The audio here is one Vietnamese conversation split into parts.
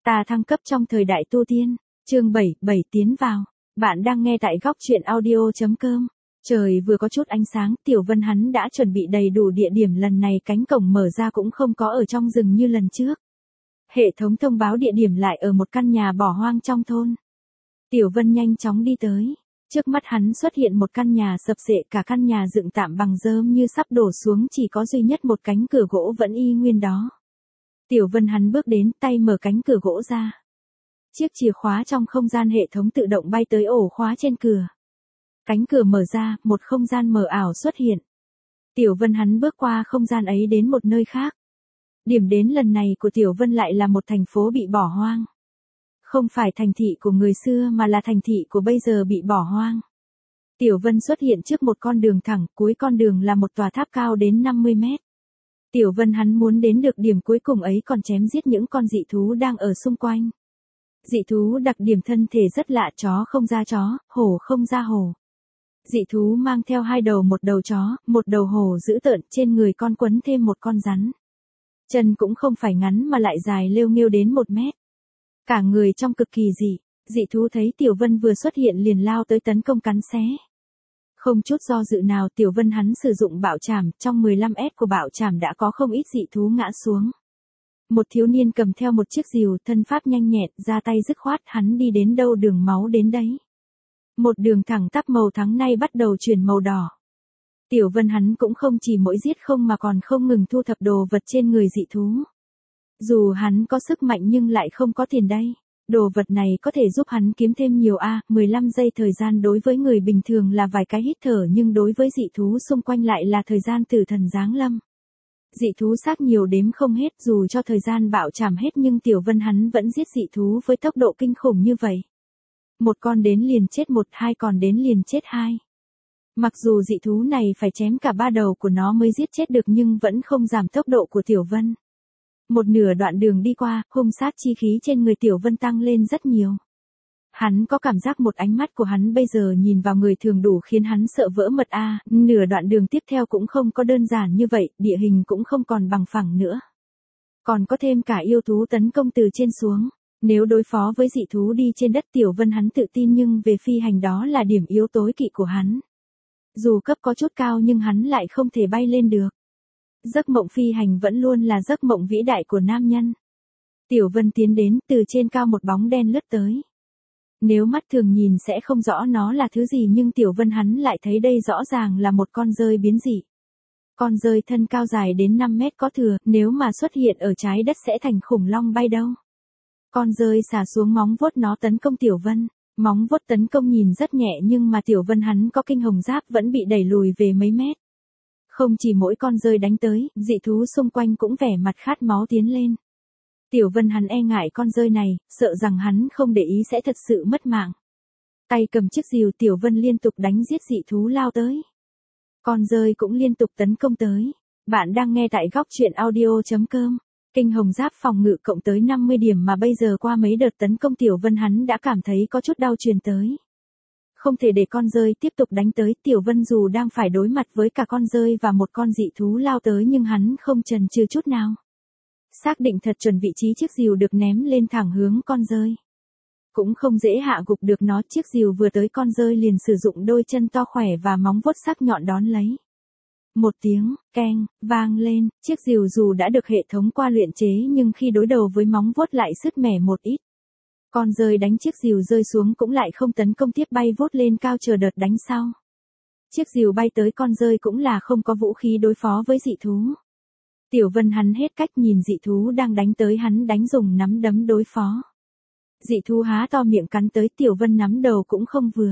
Ta thăng cấp trong thời đại tu tiên, chương 7 tiến vào. Bạn đang nghe tại góc truyện audio.com. Trời vừa có chút ánh sáng, Tiểu Vân hắn đã chuẩn bị đầy đủ địa điểm, lần này cánh cổng mở ra cũng không có ở trong rừng như lần trước. Hệ thống thông báo địa điểm lại ở một căn nhà bỏ hoang trong thôn. Tiểu Vân nhanh chóng đi tới. Trước mắt hắn xuất hiện một căn nhà sập xệ, cả căn nhà dựng tạm bằng rơm như sắp đổ xuống, chỉ có duy nhất một cánh cửa gỗ vẫn y nguyên đó. Tiểu Vân hắn bước đến, tay mở cánh cửa gỗ ra. Chiếc chìa khóa trong không gian hệ thống tự động bay tới ổ khóa trên cửa. Cánh cửa mở ra, một không gian mờ ảo xuất hiện. Tiểu Vân hắn bước qua không gian ấy đến một nơi khác. Điểm đến lần này của Tiểu Vân lại là một thành phố bị bỏ hoang. Không phải thành thị của người xưa mà là thành thị của bây giờ bị bỏ hoang. Tiểu Vân xuất hiện trước một con đường thẳng, cuối con đường là một tòa tháp cao đến 50 mét. Tiểu Vân hắn muốn đến được điểm cuối cùng ấy còn chém giết những con dị thú đang ở xung quanh. Dị thú đặc điểm thân thể rất lạ, chó không ra chó, hổ không ra hổ. Dị thú mang theo hai đầu, một đầu chó, một đầu hổ dữ tợn, trên người con quấn thêm một con rắn. Chân cũng không phải ngắn mà lại dài lêu nghêu đến 1 mét. Cả người trông cực kỳ dị. Dị thú thấy Tiểu Vân vừa xuất hiện liền lao tới tấn công cắn xé. Không chút do dự nào, Tiểu Vân hắn sử dụng bạo chảm, trong 15S của bạo chảm đã có không ít dị thú ngã xuống. Một thiếu niên cầm theo một chiếc rìu, thân pháp nhanh nhẹn, ra tay dứt khoát, hắn đi đến đâu đường máu đến đấy. Một đường thẳng tắp màu trắng nay bắt đầu chuyển màu đỏ. Tiểu Vân hắn cũng không chỉ mỗi giết không mà còn không ngừng thu thập đồ vật trên người dị thú. Dù hắn có sức mạnh nhưng lại không có tiền đây. Đồ vật này có thể giúp hắn kiếm thêm nhiều 15 giây thời gian đối với người bình thường là vài cái hít thở, nhưng đối với dị thú xung quanh lại là thời gian tử thần giáng lâm. Dị thú xác nhiều đếm không hết, dù cho thời gian bạo chảm hết nhưng Tiểu Vân hắn vẫn giết dị thú với tốc độ kinh khủng như vậy. Một con đến liền chết 1, 2 con đến liền chết 2. Mặc dù dị thú này phải chém cả 3 đầu của nó mới giết chết được nhưng vẫn không giảm tốc độ của Tiểu Vân. Một nửa đoạn đường đi qua, hung sát chi khí trên người Tiểu Vân tăng lên rất nhiều. Hắn có cảm giác một ánh mắt của hắn bây giờ nhìn vào người thường đủ khiến hắn sợ vỡ mật nửa đoạn đường tiếp theo cũng không có đơn giản như vậy, địa hình cũng không còn bằng phẳng nữa. Còn có thêm cả yêu thú tấn công từ trên xuống. Nếu đối phó với dị thú đi trên đất, Tiểu Vân hắn tự tin, nhưng về phi hành đó là điểm yếu tối kỵ của hắn. Dù cấp có chút cao nhưng hắn lại không thể bay lên được. Giấc mộng phi hành vẫn luôn là giấc mộng vĩ đại của nam nhân. Tiểu Vân tiến đến, từ trên cao một bóng đen lướt tới. Nếu mắt thường nhìn sẽ không rõ nó là thứ gì nhưng Tiểu Vân hắn lại thấy đây rõ ràng là một con dơi biến dị. Con dơi thân cao dài đến 5 mét có thừa, nếu mà xuất hiện ở trái đất sẽ thành khủng long bay đâu. Con dơi xả xuống móng vuốt nó tấn công Tiểu Vân. Móng vuốt tấn công nhìn rất nhẹ nhưng mà Tiểu Vân hắn có kinh hồng giáp vẫn bị đẩy lùi về mấy mét. Không chỉ mỗi con dơi đánh tới, dị thú xung quanh cũng vẻ mặt khát máu tiến lên. Tiểu Vân hắn e ngại con dơi này, sợ rằng hắn không để ý sẽ thật sự mất mạng. Tay cầm chiếc rìu, Tiểu Vân liên tục đánh giết dị thú lao tới. Con dơi cũng liên tục tấn công tới. Bạn đang nghe tại góc truyện audio.com. Kinh hồng giáp phòng ngự cộng tới 50 điểm mà bây giờ qua mấy đợt tấn công Tiểu Vân hắn đã cảm thấy có chút đau truyền tới. Không thể để con dơi tiếp tục đánh tới, Tiểu Vân dù đang phải đối mặt với cả con dơi và một con dị thú lao tới nhưng hắn không chần chừ chút nào. Xác định thật chuẩn vị trí chiếc rìu được ném lên thẳng hướng con dơi. Cũng không dễ hạ gục được nó, chiếc rìu vừa tới con dơi liền sử dụng đôi chân to khỏe và móng vuốt sắc nhọn đón lấy. Một tiếng, keng, vang lên, chiếc rìu dù đã được hệ thống qua luyện chế nhưng khi đối đầu với móng vuốt lại sứt mẻ một ít. Con dơi đánh chiếc rìu rơi xuống cũng lại không tấn công tiếp, bay vút lên cao chờ đợt đánh sau. Chiếc rìu bay tới con dơi cũng là không có vũ khí đối phó với dị thú. Tiểu Vân hắn hết cách, nhìn dị thú đang đánh tới hắn đánh dùng nắm đấm đối phó. Dị thú há to miệng cắn tới, Tiểu Vân nắm đầu cũng không vừa.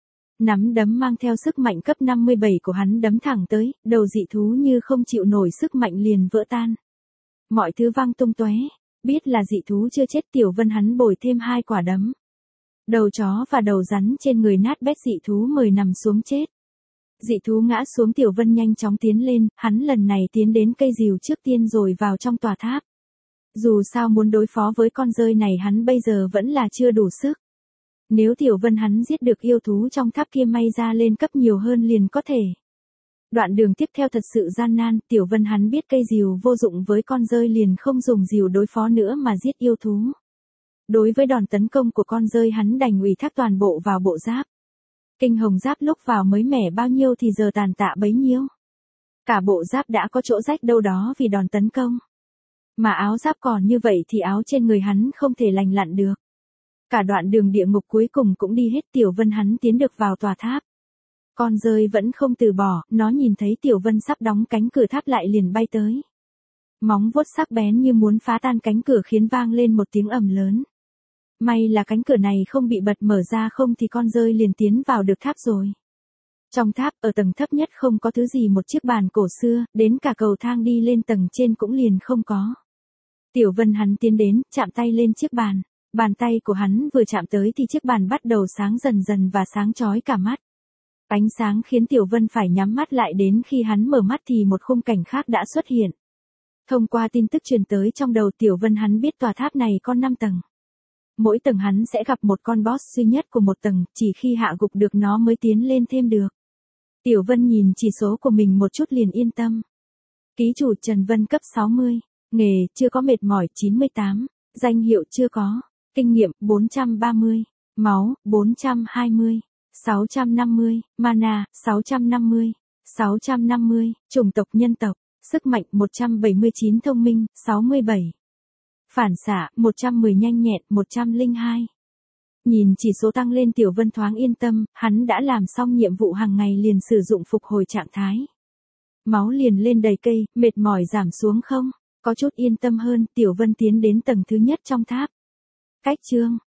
Nắm đấm mang theo sức mạnh cấp 57 của hắn đấm thẳng tới, đầu dị thú như không chịu nổi sức mạnh liền vỡ tan. Mọi thứ văng tung tóe. Biết là dị thú chưa chết, Tiểu Vân hắn bồi thêm 2 quả đấm. Đầu chó và đầu rắn trên người nát bét, dị thú mời nằm xuống chết. Dị thú ngã xuống, Tiểu Vân nhanh chóng tiến lên, hắn lần này tiến đến cây rìu trước tiên rồi vào trong tòa tháp. Dù sao muốn đối phó với con dơi này hắn bây giờ vẫn là chưa đủ sức. Nếu Tiểu Vân hắn giết được yêu thú trong tháp kia may ra lên cấp nhiều hơn liền có thể. Đoạn đường tiếp theo thật sự gian nan, Tiểu Vân hắn biết cây rìu vô dụng với con dơi liền không dùng rìu đối phó nữa mà giết yêu thú. Đối với đòn tấn công của con dơi hắn đành ủy thác toàn bộ vào bộ giáp. Kinh hồng giáp lúc vào mới mẻ bao nhiêu thì giờ tàn tạ bấy nhiêu. Cả bộ giáp đã có chỗ rách đâu đó vì đòn tấn công. Mà áo giáp còn như vậy thì áo trên người hắn không thể lành lặn được. Cả đoạn đường địa ngục cuối cùng cũng đi hết. Tiểu Vân hắn tiến được vào tòa tháp. Con dơi vẫn không từ bỏ, nó nhìn thấy Tiểu Vân sắp đóng cánh cửa tháp lại liền bay tới. Móng vuốt sắc bén như muốn phá tan cánh cửa khiến vang lên một tiếng ầm lớn. May là cánh cửa này không bị bật mở ra, không thì con dơi liền tiến vào được tháp rồi. Trong tháp, ở tầng thấp nhất không có thứ gì, một chiếc bàn cổ xưa, đến cả cầu thang đi lên tầng trên cũng liền không có. Tiểu Vân hắn tiến đến, chạm tay lên chiếc bàn. Bàn tay của hắn vừa chạm tới thì chiếc bàn bắt đầu sáng dần dần và sáng chói cả mắt. Ánh sáng khiến Tiểu Vân phải nhắm mắt lại, đến khi hắn mở mắt thì một khung cảnh khác đã xuất hiện. Thông qua tin tức truyền tới trong đầu Tiểu Vân hắn biết tòa tháp này có 5 tầng. Mỗi tầng hắn sẽ gặp một con boss duy nhất của một tầng, chỉ khi hạ gục được nó mới tiến lên thêm được. Tiểu Vân nhìn chỉ số của mình một chút liền yên tâm. Ký chủ Trần Vân cấp 60, nghề chưa có, mệt mỏi 98, danh hiệu chưa có, kinh nghiệm 430, máu 420, 650, mana 650, chủng tộc nhân tộc, sức mạnh 179, thông minh 67. Phản xạ 110, nhanh nhẹn 102. Nhìn chỉ số tăng lên Tiểu Vân thoáng yên tâm, hắn đã làm xong nhiệm vụ hàng ngày liền sử dụng phục hồi trạng thái. Máu liền lên đầy cây, mệt mỏi giảm xuống không? Có chút yên tâm hơn, Tiểu Vân tiến đến tầng thứ nhất trong tháp. Cách chương